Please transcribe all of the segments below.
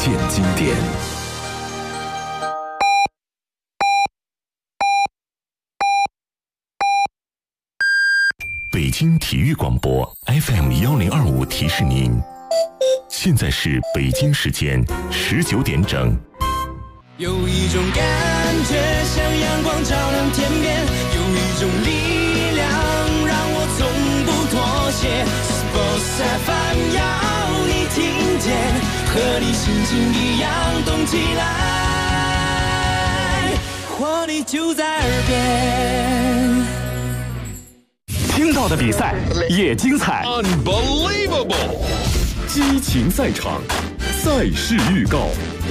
现经典。北京体育广播 FM1025提示您，现在是北京时间19点整。 有一种感觉像阳光照亮天边，有一种力量让我从不妥协。Sports FM 要你听见，和你心情一样动起来，活力就在耳边。 听到的比赛也精彩 Unbelievable 激情赛场，赛事预告。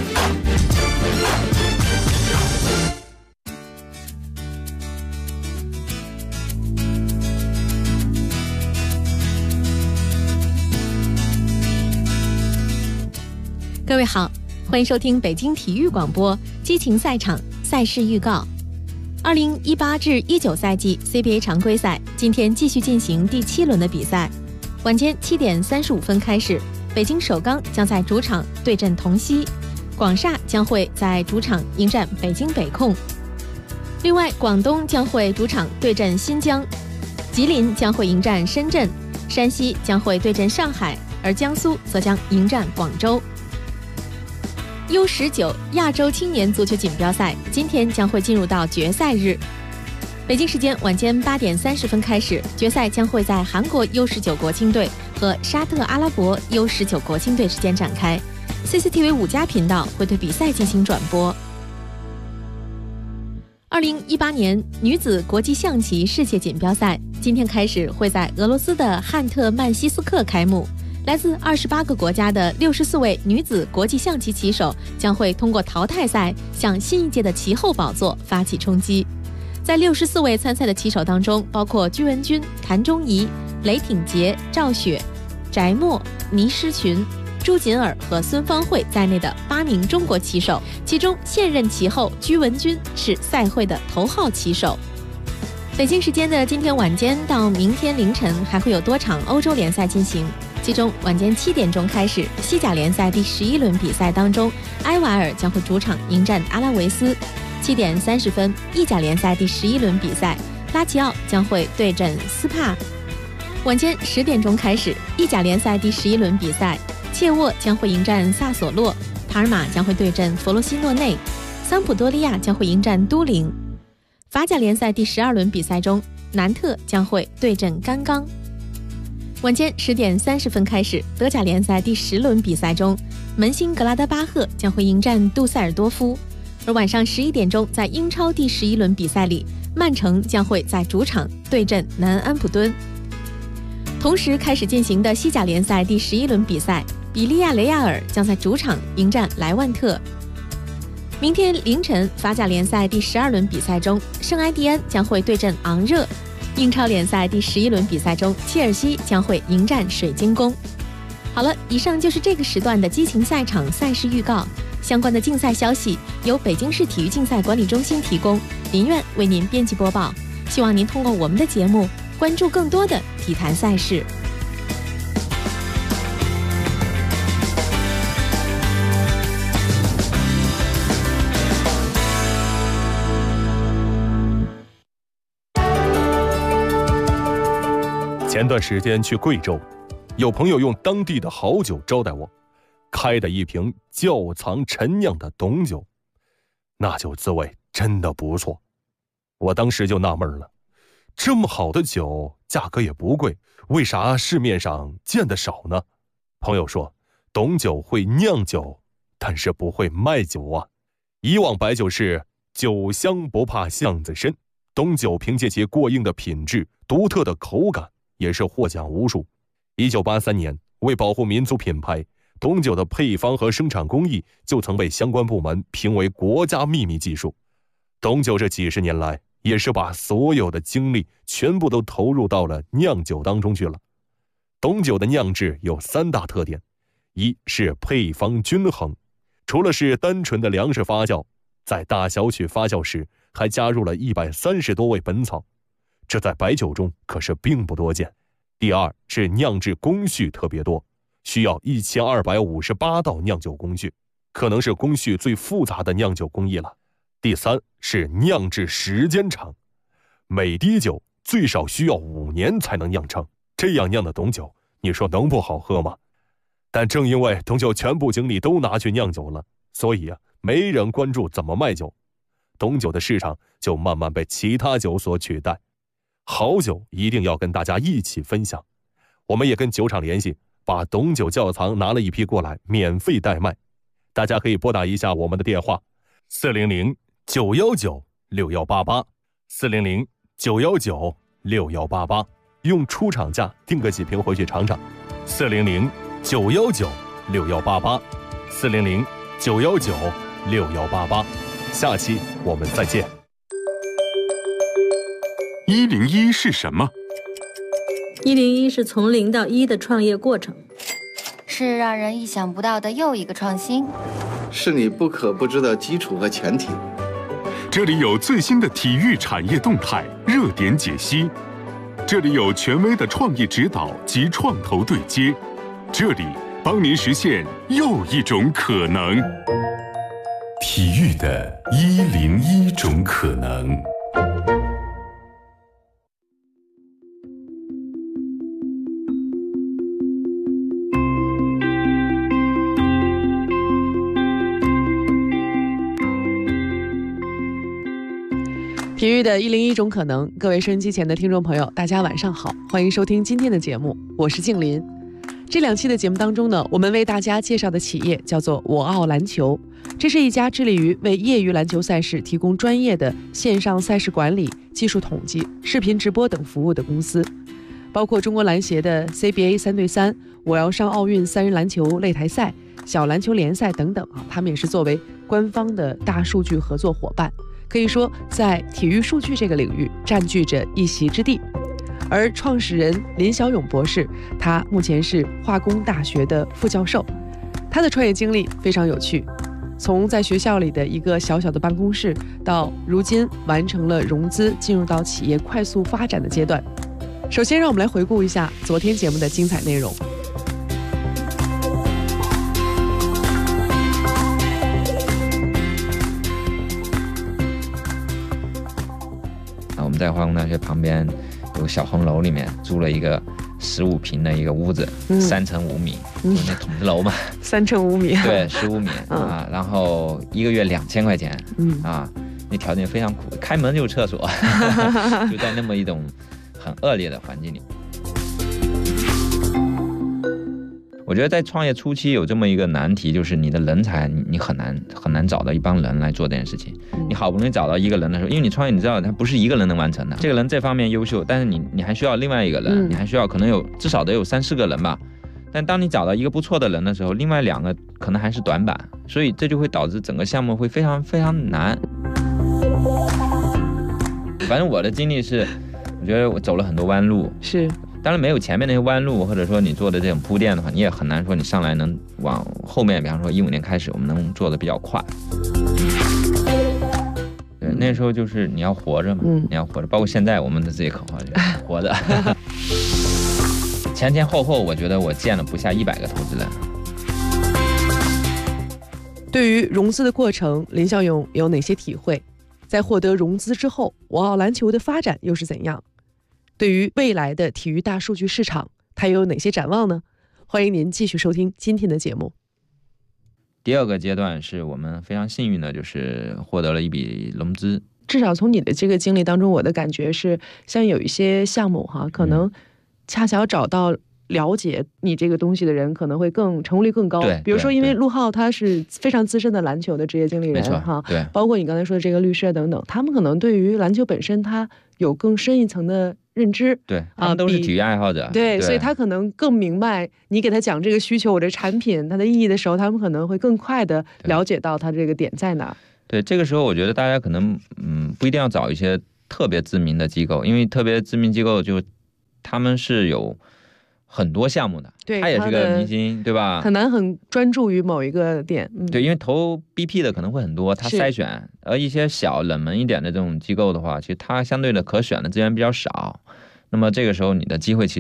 各位好，欢迎收听北京体育广播激情赛场赛事预告。2018至19赛季 CBA 常规赛今天继续进行第7轮的比赛。晚间7点35分开始，北京首钢将在主场对阵同曦，广厦将会在主场迎战北京北控。另外，广东将会主场对阵新疆，吉林将会迎战深圳，山西将会对阵上海，而江苏则将迎战广州。U19 亚洲青年足球锦标赛今天将会进入到决赛日。北京时间晚间8点30分开始，决赛将会在韩国 U19 国青队和沙特阿拉伯 U19 国青队之间展开。CCTV 5家频道会对比赛进行转播。2018年女子国际象棋世界锦标赛今天开始会在俄罗斯的汉特曼西斯克开幕。来自28个国家的64位女子国际象棋棋手将会通过淘汰赛向新一届的棋后宝座发起冲击。在64位参赛的棋手当中，包括居文君、谭忠仪、雷挺杰、赵雪、翟墨、倪诗群、朱瑾尔和孙芳慧在内的8名中国棋手，其中现任棋后居文君是赛会的头号棋手。北京时间的今天晚间到明天凌晨还会有多场欧洲联赛进行，其中晚间7点钟开始，西甲联赛第11轮比赛当中，埃瓦尔将会主场迎战阿拉维斯。7点30分，意甲联赛第11轮比赛，拉齐奥将会对阵斯帕。晚间10点钟开始，意甲联赛第11轮比赛，切沃将会迎战萨索洛，帕尔马将会对阵佛罗西诺内，桑普多利亚将会迎战都灵。法甲联赛第12轮比赛中，南特将会对阵甘冈。晚间10点30分开始，德甲联赛第10轮比赛中，门兴格拉德巴赫将会迎战杜塞尔多夫。而晚上11点钟，在英超第11轮比赛里，曼城将会在主场对阵南安普敦。同时开始进行的西甲联赛第11轮比赛，比利亚雷亚尔将在主场迎战莱万特。明天凌晨，法甲联赛第12轮比赛中，圣埃蒂安将会对阵昂热。英超联赛第11轮比赛中，切尔西将会迎战水晶宫。好了，以上就是这个时段的激情赛场赛事预告。相关的竞赛消息由北京市体育竞赛管理中心提供，林苑为您编辑播报。希望您通过我们的节目关注更多的体坛赛事。 前段时间去贵州，有朋友用当地的好酒招待我，开的一瓶窖藏陈酿的董酒，那酒滋味真的不错。我当时就纳闷了，这么好的酒，价格也不贵，为啥市面上见得少呢？朋友说，董酒会酿酒，但是不会卖酒啊。以往白酒是酒香不怕巷子深，董酒凭借其过硬的品质、独特的口感，也是获奖无数。1983年，为保护民族品牌，董酒的配方和生产工艺就曾被相关部门评为国家秘密技术。董酒这几十年来，也是把所有的精力全部都投入到了酿酒当中去了。董酒的酿制有3大特点，一是配方均衡，除了是单纯的粮食发酵，在大小曲发酵时还加入了130多味本草，这在白酒中可是并不多见。第二是酿制工序特别多，需要1258道酿酒工序， 可能是工序最复杂的酿酒工艺了。第3是酿制时间长，每滴酒最少需要5年才能酿成，这样酿的董酒，你说能不好喝吗？但正因为董酒全部精力都拿去酿酒了，所以没人关注怎么卖酒，董酒的市场就慢慢被其他酒所取代。好酒一定要跟大家一起分享，我们也跟酒厂联系，把董酒窖藏拿了一批过来，免费代卖。大家可以拨打一下我们的电话400-919-6188 400-919-6188，用出厂价订个几瓶回去尝尝。400-919-6188 400-919-6188，下期我们再见。 101是什么 ？101是从0到1的创业过程， 是让人意想不到的又一个创新， 是你不可不知的基础和前提。 这里有最新的体育产业动态、热点解析，这里有权威的创意指导及创投对接，这里帮您实现又一种可能。 体育的101种可能。 体育的101种可能，各位收音机前的听众朋友，大家晚上好，欢迎收听今天的节目，我是静林。这2期的节目当中呢，我们为大家介绍的企业叫做我奥篮球，这是一家致力于为业余篮球赛事提供专业的线上赛事管理、技术统计、视频直播等服务的公司，包括中国篮协的 CBA 3对3、我要上奥运3人篮球擂台赛、小篮球联赛等等他们也是作为官方的大数据合作伙伴，可以说在体育数据这个领域占据着一席之地。而创始人林小勇博士，他目前是化工大学的副教授，他的创业经历非常有趣，从在学校里的一个小小的办公室，到如今完成了融资，进入到企业快速发展的阶段。首先让我们来回顾一下昨天节目的精彩内容。 我们在化工大学旁边有个小红楼，里面租了一个15平的一个屋子，3乘5米，就那筒子楼嘛 ，3乘5米， 对，15米啊，然后1个月2000块钱，啊，那条件非常苦，开门就是厕所，就在那么一种很恶劣的环境里。我觉得在创业初期有这么一个难题，就是你的人才你很难找到一帮人来做这件事情。你好不容易找到一个人的时候，因为你创业你知道他不是一个人能完成的，这个人这方面优秀，但是你还需要另外一个人，你还需要可能至少得有3-4个人吧。但当你找到一个不错的人的时候，另外2个可能还是短板，所以这就会导致整个项目会非常非常难。反正我的经历是，我觉得我走了很多弯路， 是。 当然没有前面那些弯路，或者说你做的这种铺垫的话，你也很难说你上来能往后面，比方说15年开始，我们能做的比较快。对，那时候就是你要活着嘛，你要活着，包括现在我们的自己口号就是活着。前后我觉得我见了不下100个投资人。 对于融资的过程，林小勇有哪些体会？在获得融资之后，我奥篮球的发展又是怎样？对于未来的体育大数据市场，它有哪些展望呢？欢迎您继续收听今天的节目。 第2个阶段是我们非常幸运的，就是获得了一笔融资。 至少从你的这个经历当中，我的感觉是，像有一些项目可能恰巧找到了解你这个东西的人可能会成功率更高。 对， 比如说因为陆浩他是非常资深的篮球的职业经理人对， 包括你刚才说的这个律师等等，他们可能对于篮球本身他有更深一层的认知， 对，他们都是体育爱好者， 对，所以他可能更明白你给他讲这个需求，我这产品它的意义的时候，他们可能会更快的了解到他这个点在哪。 对，这个时候我觉得大家可能不一定要找一些特别知名的机构，因为特别知名机构就他们是有很多项目的， 对， 他也是个明星，对吧？ 很难很专注于某一个点。 对，因为投 BP 的可能会很多，他筛选，而一些小冷门一点的这种机构的话，其实它相对的可选的资源比较少。那么这个时候你的机会其实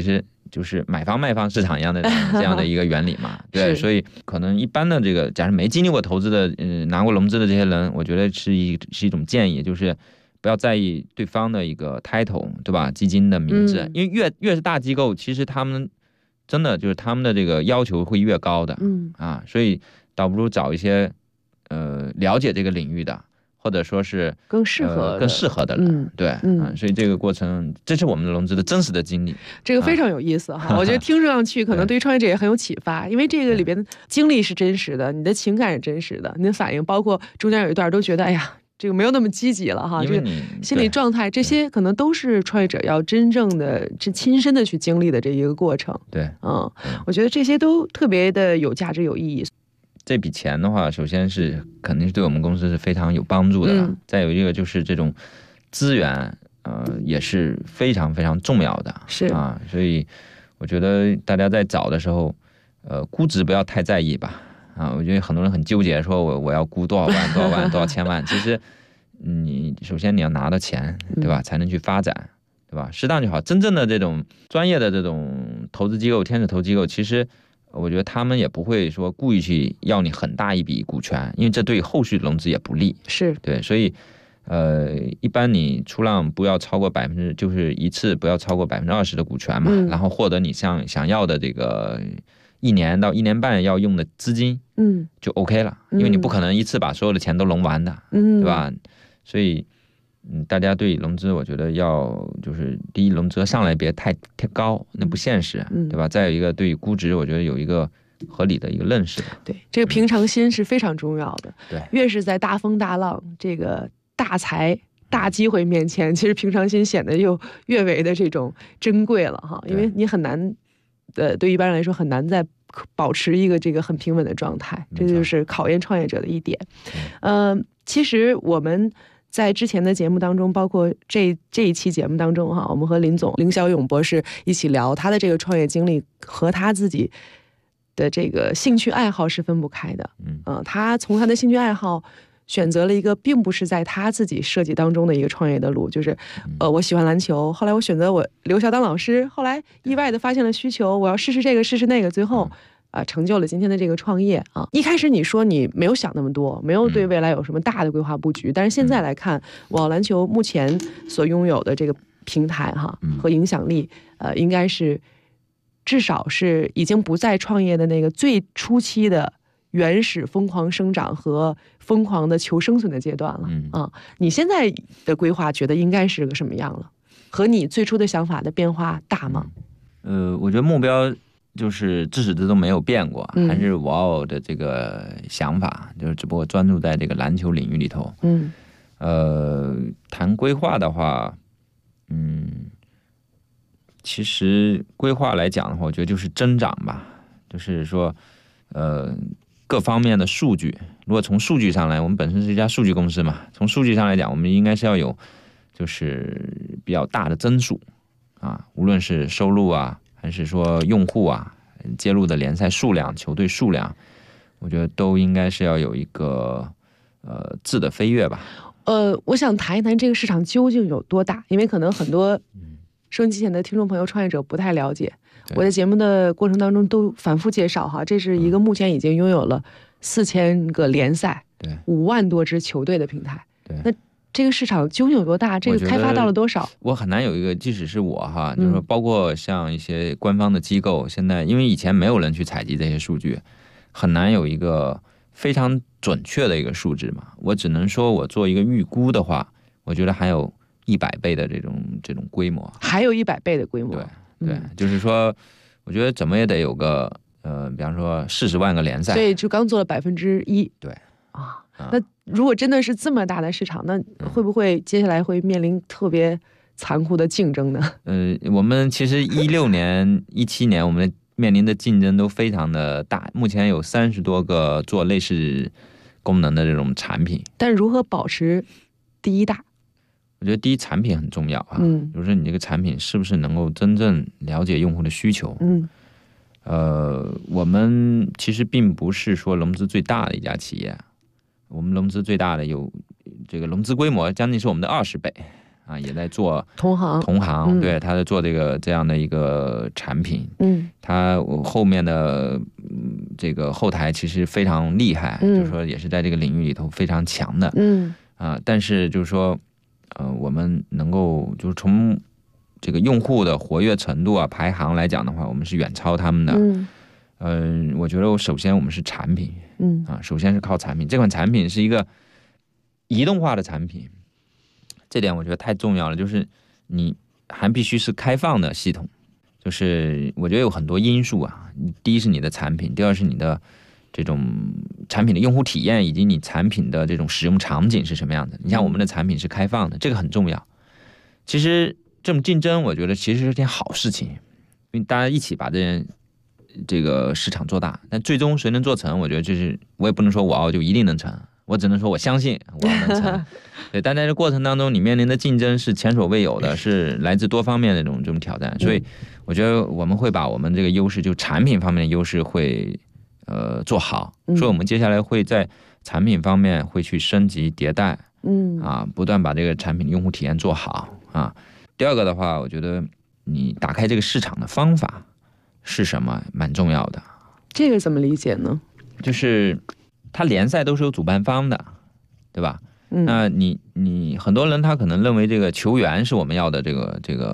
就是买方卖方市场一样的这样的一个原理嘛。对，所以可能一般的这个，假如没经历过投资的，拿过融资的这些人，我觉得是一种建议，就是不要在意对方的一个 title， 对吧？基金的名字，因为越是大机构，其实他们真的就是他们的这个要求会越高的，所以倒不如找一些了解这个领域的。或者说是更适合的人， 对，所以这个过程，这是我们融资的真实的经历， 这个非常有意思哈。我觉得听上去可能对于创业者也很有启发，因为这个里边经历是真实的，你的情感是真实的，你的反应，包括中间有一段都觉得，哎呀，这个没有那么积极了哈，这个心理状态，这些可能都是创业者要真正的、亲身的去经历的这一个过程。 对， 我觉得这些都特别的有价值、有意义。 这笔钱的话，首先是肯定是对我们公司是非常有帮助的，再有一个就是这种资源，也是非常非常重要的， 是啊，所以我觉得大家在找的时候，估值不要太在意吧，我觉得很多人很纠结，说我要估多少万、多少万、多少千万，其实你首先你要拿到钱，对吧，才能去发展，对吧？适当就好。真正的这种专业的这种投资机构、天使投机构，其实我觉得他们也不会说故意去要你很大一笔股权，因为这对后续融资也不利。 是对， 所以一般你出让不要超过就是一次不要超过20%的股权嘛，然后获得你想要的这个1年到1年半要用的资金，就 OK 了，因为你不可能一次把所有的钱都融完的，对吧？所以大家对融资，我觉得就是第一，融资上来别太高，那不现实，对吧？再有一个，对于估值，我觉得有一个合理的一个认识。 对，这个平常心是非常重要的。 对， 越是在大风大浪、这个大财大机会面前，其实平常心显得又越为的这种珍贵了哈，因为你很难对一般人来说很难再保持一个这个很平稳的状态，这就是考验创业者的一点。其实我们在之前的节目当中，包括这一期节目当中哈，我们和林小勇博士一起聊他的这个创业经历和他自己的这个兴趣爱好是分不开的。他从他的兴趣爱好选择了一个并不是在他自己设计当中的一个创业的路，就是我喜欢篮球，后来我选择我留校当老师，后来意外的发现了需求，我要试试这个试试那个，最后成就了今天的这个创业啊。一开始你说你没有想那么多，没有对未来有什么大的规划布局，但是现在来看，我篮球目前所拥有的这个平台哈和影响力，应该是至少是已经不在创业的那个最初期的原始疯狂生长和疯狂的求生存的阶段了。你现在的规划觉得应该是个什么样了？和你最初的想法的变化大吗？ 我觉得目标就是自始至终没有变过，还是我要的这个想法，就是只不过专注在这个篮球领域里头。谈规划的话，其实规划来讲的话，我觉得就是增长吧，就是说，各方面的数据，如果从数据上来，我们本身是一家数据公司嘛，从数据上来讲，我们应该是要有就是比较大的增速啊，无论是收入啊，还是说用户啊，接入的联赛数量、球队数量，我觉得都应该是要有一个质的飞跃吧。 我想谈一谈这个市场究竟有多大，因为可能很多收音机前的听众朋友、创业者不太了解。我在节目的过程当中都反复介绍哈，这是一个目前已经拥有了4000个联赛、5万多支球队的平台。那这个市场究竟有多大？这个开发到了多少？ 我很难有一个，即使是我哈，就是说包括像一些官方的机构，现在因为以前没有人去采集这些数据，很难有一个非常准确的一个数值嘛。我只能说我做一个预估的话，我觉得还有100倍的这种规模， 还有100倍的规模。 对，就是说，我觉得怎么也得有个比方说40万个联赛。 对，就刚做了1%。 对啊，那如果真的是这么大的市场，那会不会接下来会面临特别残酷的竞争呢？ 我们其实16年、17年，我们面临的竞争都非常的大，目前有30多个做类似功能的这种产品。 但如何保持第一大？ 我觉得第一，产品很重要啊，就是说你这个产品是不是能够真正了解用户的需求。我们其实并不是说融资最大的一家企业，我们融资最大的有这个融资规模将近是我们的20倍啊，也在做同行， 对，他在做这样的一个产品，他后面的这个后台其实非常厉害，就是说也是在这个领域里头非常强的，但是就是说，我们能够就是从这个用户的活跃程度啊排行来讲的话，我们是远超他们的。我觉得首先我们是产品，首先是靠产品。这款产品是一个移动化的产品，这点我觉得太重要了。就是你还必须是开放的系统，就是我觉得有很多因素啊。第一是你的产品，第二是你的这种产品的用户体验，以及你产品的这种使用场景是什么样的。你像我们的产品是开放的，这个很重要。其实这种竞争，我觉得其实是件好事情，因为大家一起把这个市场做大。但最终谁能做成，我觉得就是我也不能说我傲就一定能成，我只能说我相信我要能成。对，但在这过程当中，你面临的竞争是前所未有的，是来自多方面的这种挑战。所以我觉得我们会把我们这个优势，就产品方面的优势会做好。所以我们接下来会在产品方面会去升级迭代，不断把这个产品的用户体验做好啊。第二个的话，我觉得你打开这个市场的方法是什么，蛮重要的。 这个怎么理解呢？ 就是他联赛都是有主办方的，对吧？那你很多人他可能认为这个球员是我们要的这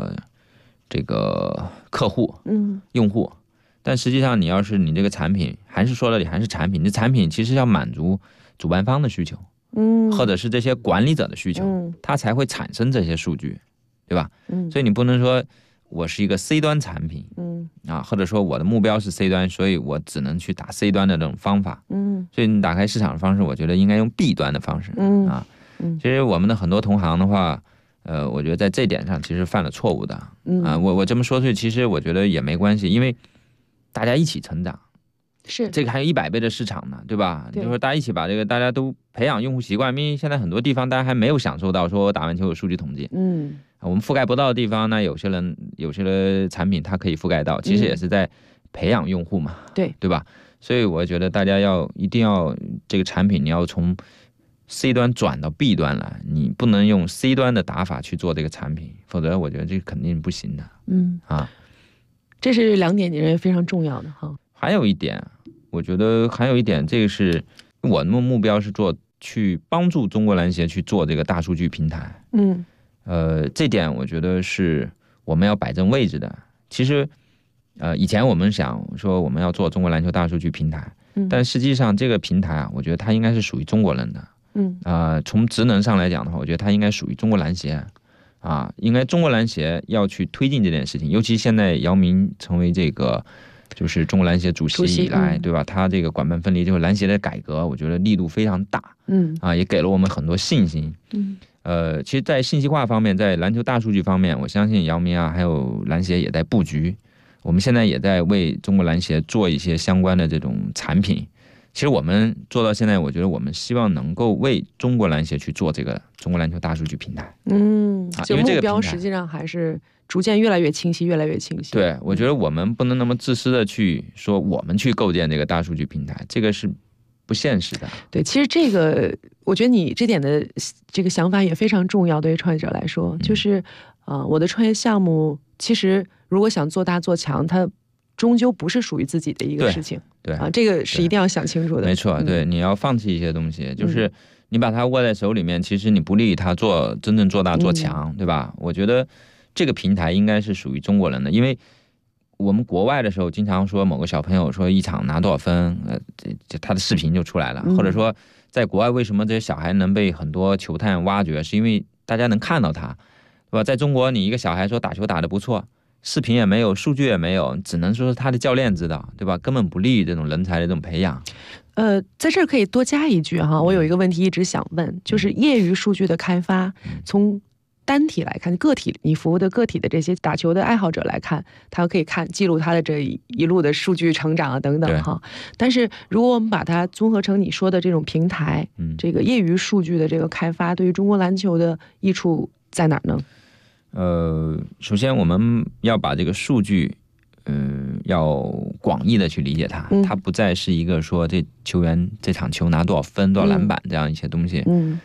个客户，用户，但实际上你要是你这个产品，还是说了你还是产品，这产品其实要满足主办方的需求，或者是这些管理者的需求，它才会产生这些数据，对吧？所以你不能说我是一个 C 端产品，或者说我的目标是 C 端，所以我只能去打 C 端的这种方法，所以你打开市场的方式，我觉得应该用 B 端的方式，其实我们的很多同行的话，我觉得在这点上其实犯了错误的，我这么说出去，其实我觉得也没关系，因为大家一起成长， 是这个还有100倍的市场呢，对吧？就是说大家一起把这个大家都培养用户习惯，因为现在很多地方大家还没有享受到说我打完球有数据统计，我们覆盖不到的地方呢，有些产品它可以覆盖到，其实也是在培养用户嘛，对吧？所以我觉得大家一定要这个产品你要从 C 端转到 B 端来，你不能用 C 端的打法去做这个产品，否则我觉得这肯定不行的。 这是2点你认为非常重要的哈。 还有一点，我觉得还有一点，这个是我的目标是去帮助中国篮协去做这个大数据平台。这点我觉得是我们要摆正位置的。其实，以前我们想说我们要做中国篮球大数据平台，但实际上这个平台啊，我觉得它应该是属于中国人的。从职能上来讲的话，我觉得它应该属于中国篮协。应该中国篮协要去推进这件事情，尤其现在姚明成为这个就是中国篮协主席以来，对吧？他这个管办分离，就是篮协的改革，我觉得力度非常大，也给了我们很多信心。其实，在信息化方面，在篮球大数据方面，我相信姚明还有篮协也在布局。我们现在也在为中国篮协做一些相关的这种产品。其实我们做到现在，我觉得我们希望能够为中国篮协去做这个中国篮球大数据平台。 就目标实际上还是逐渐越来越清晰，越来越清晰。 对，我觉得我们不能那么自私的去说我们去构建这个大数据平台，这个是不现实的。 对，其实这个我觉得你这点的这个想法也非常重要，对于创业者来说，就是我的创业项目其实如果想做大做强，它终究不是属于自己的一个事情。 对这个是一定要想清楚的。 没错，对，你要放弃一些东西，就是你把它握在手里面，其实你不利于它真正做大做强，对吧？我觉得这个平台应该是属于中国人的，因为我们国外的时候经常说某个小朋友说一场拿多少分，他的视频就出来了，或者说在国外为什么这些小孩能被很多球探挖掘，是因为大家能看到他，对吧？在中国，你一个小孩说打球打得不错，视频也没有，数据也没有，只能说是他的教练知道，对吧？根本不利于这种人才的这种培养。 在这儿可以多加一句哈，我有一个问题一直想问，就是业余数据的开发，从单体来看，个体你服务的个体的这些打球的爱好者来看，他可以记录他的这一路的数据成长等等哈。但是如果我们把它综合成你说的这种平台，这个业余数据的这个开发，对于中国篮球的益处在哪儿呢？ 首先我们要把这个数据要广义的去理解它，它不再是一个说这球员这场球拿多少分多少篮板这样一些东西。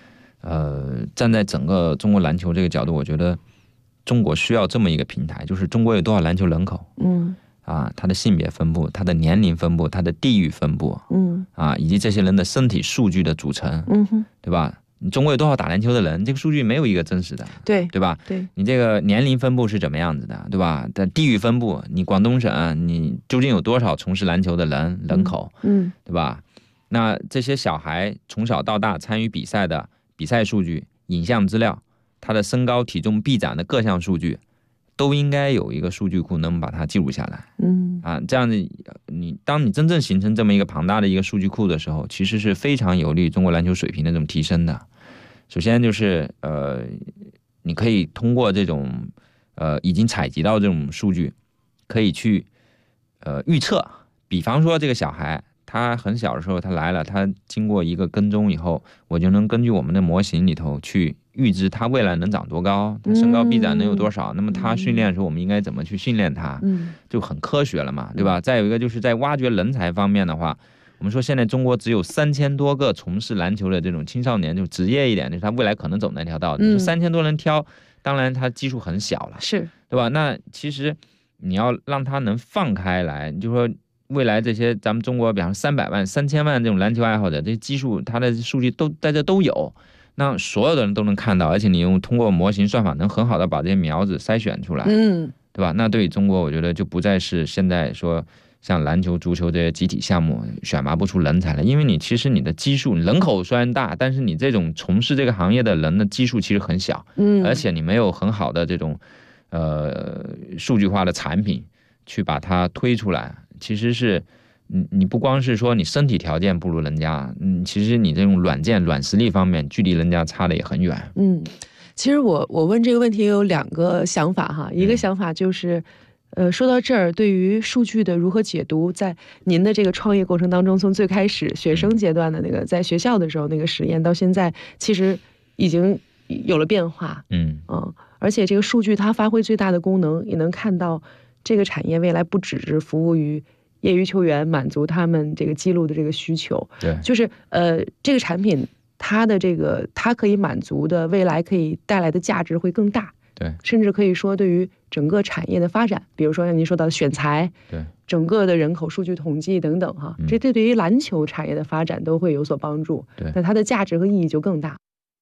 站在整个中国篮球这个角度，我觉得中国需要这么一个平台，就是中国有多少篮球人口，它的性别分布、它的年龄分布、它的地域分布，以及这些人的身体数据的组成，对吧？你中国有多少打篮球的人？这个数据没有一个真实的， 对吧？ 对， 你这个年龄分布是怎么样子的，对吧？的地域分布，你广东省你究竟有多少从事篮球的人口，对吧？那这些小孩从小到大参与比赛的比赛数据、影像资料，他的身高、体重、臂展的各项数据，都应该有一个数据库能把它记录下来。这样子，当你真正形成这么一个庞大的一个数据库的时候，其实是非常有利于中国篮球水平的这种提升的。首先就是你可以通过这种已经采集到这种数据，可以去预测，比方说这个小孩。他很小的时候，他来了，他经过一个跟踪以后，我就能根据我们的模型里头去预知他未来能长多高，他身高臂展能有多少，那么他训练的时候我们应该怎么去训练他，就很科学了嘛，对吧？再有一个就是在挖掘人才方面的话，我们说现在中国只有3000多个从事篮球的这种青少年，就职业一点，就是他未来可能走那条道的，3000多人挑，当然他基数很小了， 是， 对吧？那其实你要让他能放开来，你就说。未来这些咱们中国，比方说300万、3000万这种篮球爱好者，这些基数，它的数据都在这都有，那所有的人都能看到，而且你通过模型算法能很好的把这些苗子筛选出来，对吧？那对于中国，我觉得就不再是现在说像篮球、足球这些集体项目选拔不出人才了，因为你其实你的基数，人口虽然大，但是你这种从事这个行业的人的基数其实很小，而且你没有很好的这种数据化的产品去把它推出来。其实是你不光是说你身体条件不如人家，其实你这种软实力方面距离人家差的也很远。 其实我问这个问题有2个想法哈，一个想法就是说到这儿，对于数据的如何解读，在您的这个创业过程当中，从最开始学生阶段的那个在学校的时候那个实验，到现在其实已经有了变化。而且这个数据它发挥最大的功能，也能看到这个产业未来不只是服务于业余球员，满足他们这个记录的这个需求。 对， 就是这个产品它的这个它可以满足的未来可以带来的价值会更大。 对， 甚至可以说对于整个产业的发展，比如说像您说到的选材， 对， 整个的人口数据统计等等哈，这对于篮球产业的发展都会有所帮助。 对， 那它的价值和意义就更大。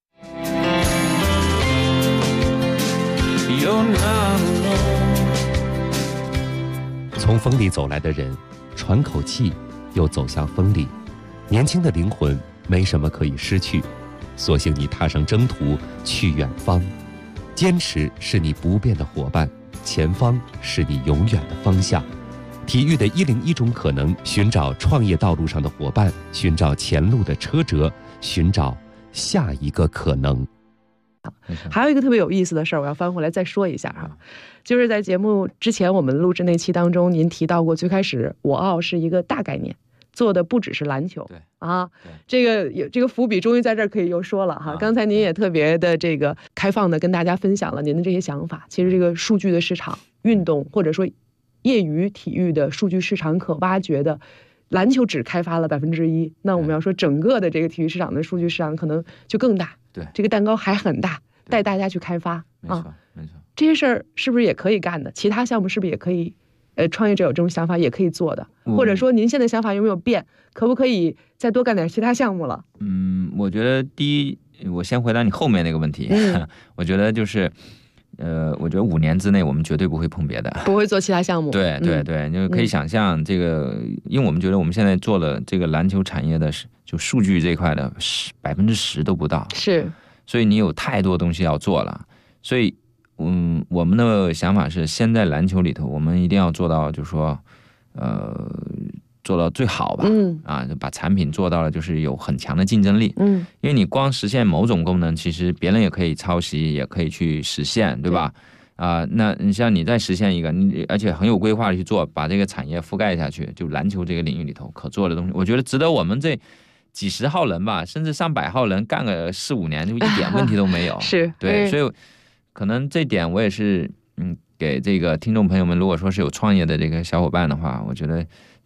从风里走来的人，喘口气，又走向风里。年轻的灵魂没什么可以失去，索性你踏上征途去远方。坚持是你不变的伙伴，前方是你永远的方向。体育的101种可能，寻找创业道路上的伙伴，寻找前路的车辙，寻找下一个可能。 还有一个特别有意思的事儿，我要翻回来再说一下哈，就是在节目之前我们录制那期当中，您提到过最开始我奥是一个大概念，做的不只是篮球。 对啊，这个伏笔终于在这儿可以又说了哈。刚才您也特别的这个开放的跟大家分享了您的这些想法。其实这个数据的市场，运动或者说业余体育的数据市场可挖掘的，篮球只开发了1%，那我们要说整个的这个体育市场的数据市场可能就更大。 对， 这个蛋糕还很大，带大家去开发。 没错，没错。 这些事儿是不是也可以干的？其他项目是不是也可以？创业者有这种想法也可以做的，或者说您现在想法有没有变？可不可以再多干点其他项目了？ 我觉得第一，我先回答你后面那个问题。我觉得就是，我觉得5年之内我们绝对不会碰别的， 不会做其他项目。 对对对，就可以想象这个，因为我们觉得我们现在做的这个篮球产业的就数据这块的10%都不到， 是， 所以你有太多东西要做了，所以。我们的想法是，先在篮球里头，我们一定要做到，就是说，做到最好吧。就把产品做到了，就是有很强的竞争力。因为你光实现某种功能，其实别人也可以抄袭，也可以去实现，对吧？那你像你再实现一个，而且很有规划的去做，把这个产业覆盖下去，就篮球这个领域里头可做的东西，我觉得值得我们这几十号人吧，甚至上百号人干个4、5年，就一点问题都没有。 是对，所以。可能这点我也是，给这个听众朋友们，如果说是有创业的这个小伙伴的话，我觉得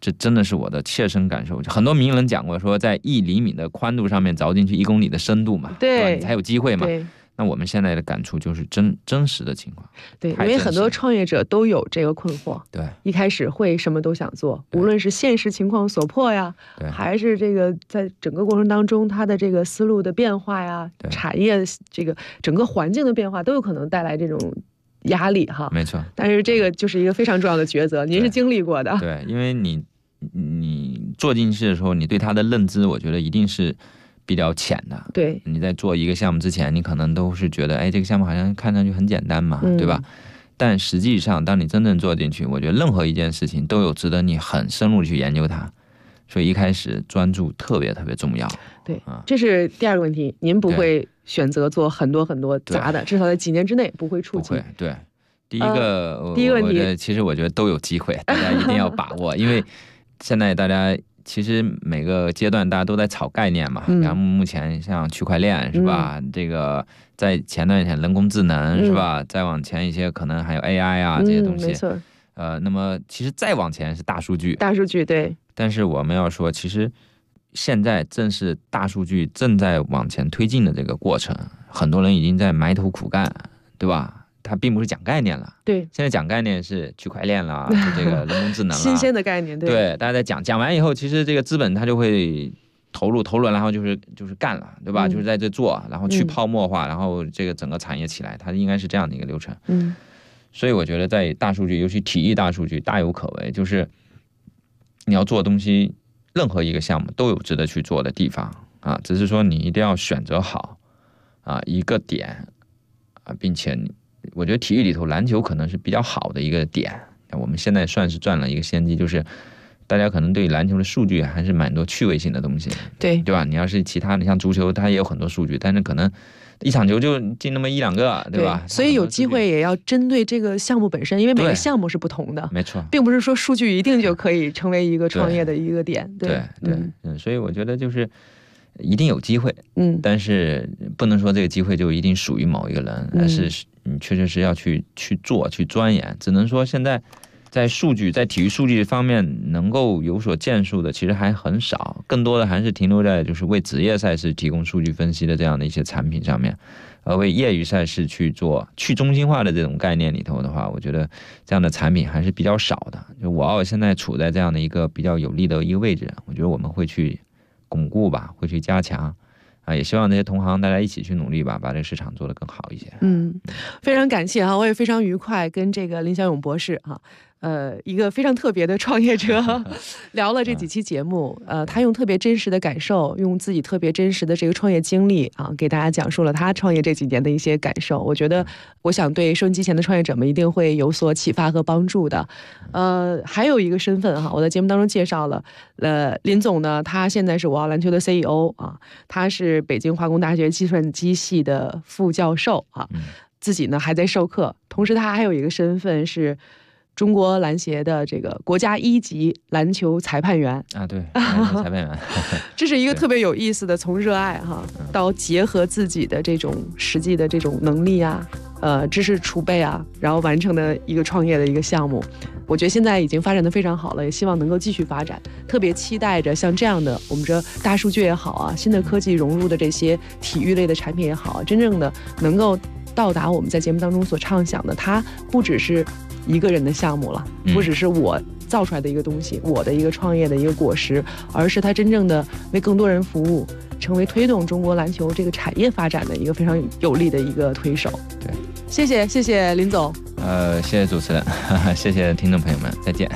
这真的是我的切身感受。很多名人讲过，说在1厘米的宽度上面凿进去1公里的深度嘛， 对， 你才有机会嘛。 对。 那我们现在的感触就是真实的情况。 对，因为很多创业者都有这个困惑。 对， 一开始会什么都想做，无论是现实情况所迫呀，还是这个在整个过程当中他的这个思路的变化呀，产业这个整个环境的变化，都有可能带来这种压力哈。 没错。 但是这个就是一个非常重要的抉择，您是经历过的。 对，因为你做进去的时候，你对他的认知，我觉得一定是比较浅的。 对， 你在做一个项目之前，你可能都是觉得，哎，这个项目好像看上去很简单嘛，对吧？但实际上，当你真正做进去，我觉得任何一件事情都有值得你很深入去研究它。所以一开始专注特别特别重要。 对，这是第2个问题，您不会选择做很多很多杂的，至少在几年之内不会触及。 对，第一个问题， 其实我觉得都有机会，大家一定要把握，因为现在大家。其实每个阶段大家都在炒概念嘛，然后目前像区块链是吧？这个在前段时间人工智能是吧？再往前一些可能还有 AI 啊这些东西。 没错。 那么其实再往前是大数据。 大数据对。 但是我们要说，其实现在正是大数据正在往前推进的这个过程，很多人已经在埋头苦干，对吧？它并不是讲概念了， 对， 现在讲概念是区块链啦，这个人工智能啦， 新鲜的概念， 对，大家在讲完以后，其实这个资本它就会投入，然后就是干了，对吧？就是在这做，然后去泡沫化，然后这个整个产业起来，它应该是这样的一个流程。所以我觉得在大数据，尤其体育大数据大有可为，就是你要做东西，任何一个项目都有值得去做的地方啊，只是说你一定要选择好啊一个点啊，并且我觉得体育里头篮球可能是比较好的一个点，我们现在算是赚了一个先机，就是大家可能对篮球的数据还是蛮多趣味性的东西，对吧？你要是其他的像足球，它也有很多数据，但是可能一场球就进那么1、2个，对吧？ 所以有机会也要针对这个项目本身，因为每个项目是不同的， 没错， 并不是说数据一定就可以成为一个创业的一个点。对， 所以我觉得就是一定有机会，但是不能说这个机会就一定属于某一个人，而是你确实是要去做、去钻研。只能说现在在体育数据方面能够有所建树的，其实还很少，更多的还是停留在就是为职业赛事提供数据分析的这样的一些产品上面，而为业余赛事去做去中心化的这种概念里头的话，我觉得这样的产品还是比较少的。就我奥现在处在这样的一个比较有利的一个位置，我觉得我们会去巩固吧，会去加强。也希望这些同行大家一起去努力吧，把这个市场做得更好一些。 非常感谢哈，我也非常愉快跟这个林小勇博士哈，一个非常特别的创业者聊了这几期节目，他用特别真实的感受，用自己特别真实的这个创业经历啊，给大家讲述了他创业这几年的一些感受。我想对收音机前的创业者们一定会有所启发和帮助的。还有一个身份哈，我在节目当中介绍了，林总呢，他现在是我奥篮球的 CEO 啊，他是北京化工大学计算机系的副教授啊，自己呢还在授课，同时他还有一个身份是中国篮协的这个国家1级篮球裁判员啊，对，篮球裁判员， 这是一个特别有意思的，从热爱哈到结合自己的这种实际的这种能力啊，知识储备啊，然后完成的一个创业的一个项目。我觉得现在已经发展得非常好了，也希望能够继续发展。特别期待着像这样的，我们这大数据也好啊，新的科技融入的这些体育类的产品也好，真正的能够到达我们在节目当中所畅想的，它不只是一个人的项目了，不只是我造出来的一个东西，我的一个创业的一个果实，而是它真正的为更多人服务，成为推动中国篮球这个产业发展的一个非常有力的一个推手。 对， 谢谢林总。 谢谢主持人，谢谢听众朋友们，再见。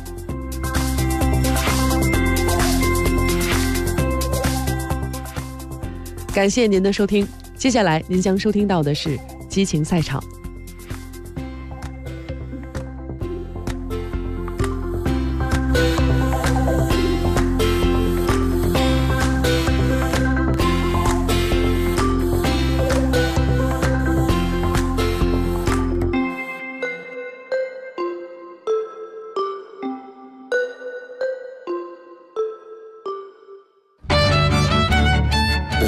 感谢您的收听，接下来您将收听到的是激情赛场。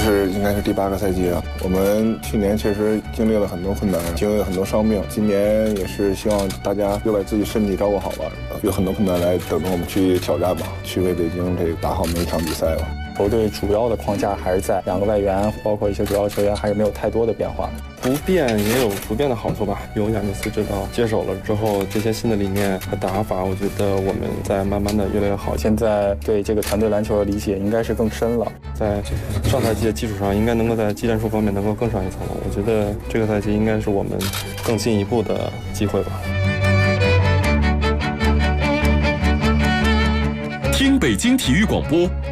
应该是第8个赛季了。我们去年确实经历了很多困难，经历了很多伤病，今年也是希望大家又把自己身体照顾好吧，有很多困难来等着我们去挑战吧，去为北京这打好每一场比赛吧。 球队主要的框架还是在2个外援，包括一些主要球员还是没有太多的变化。 不变也有不变的好处吧。有亚尼斯指导接手了之后，这些新的理念和打法，我觉得我们在慢慢的越来越好。 现在对这个团队篮球的理解应该是更深了， 在上赛季的基础上，应该能够在技战术方面能够更上一层楼。我觉得这个赛季应该是我们更进一步的机会吧。 听北京体育广播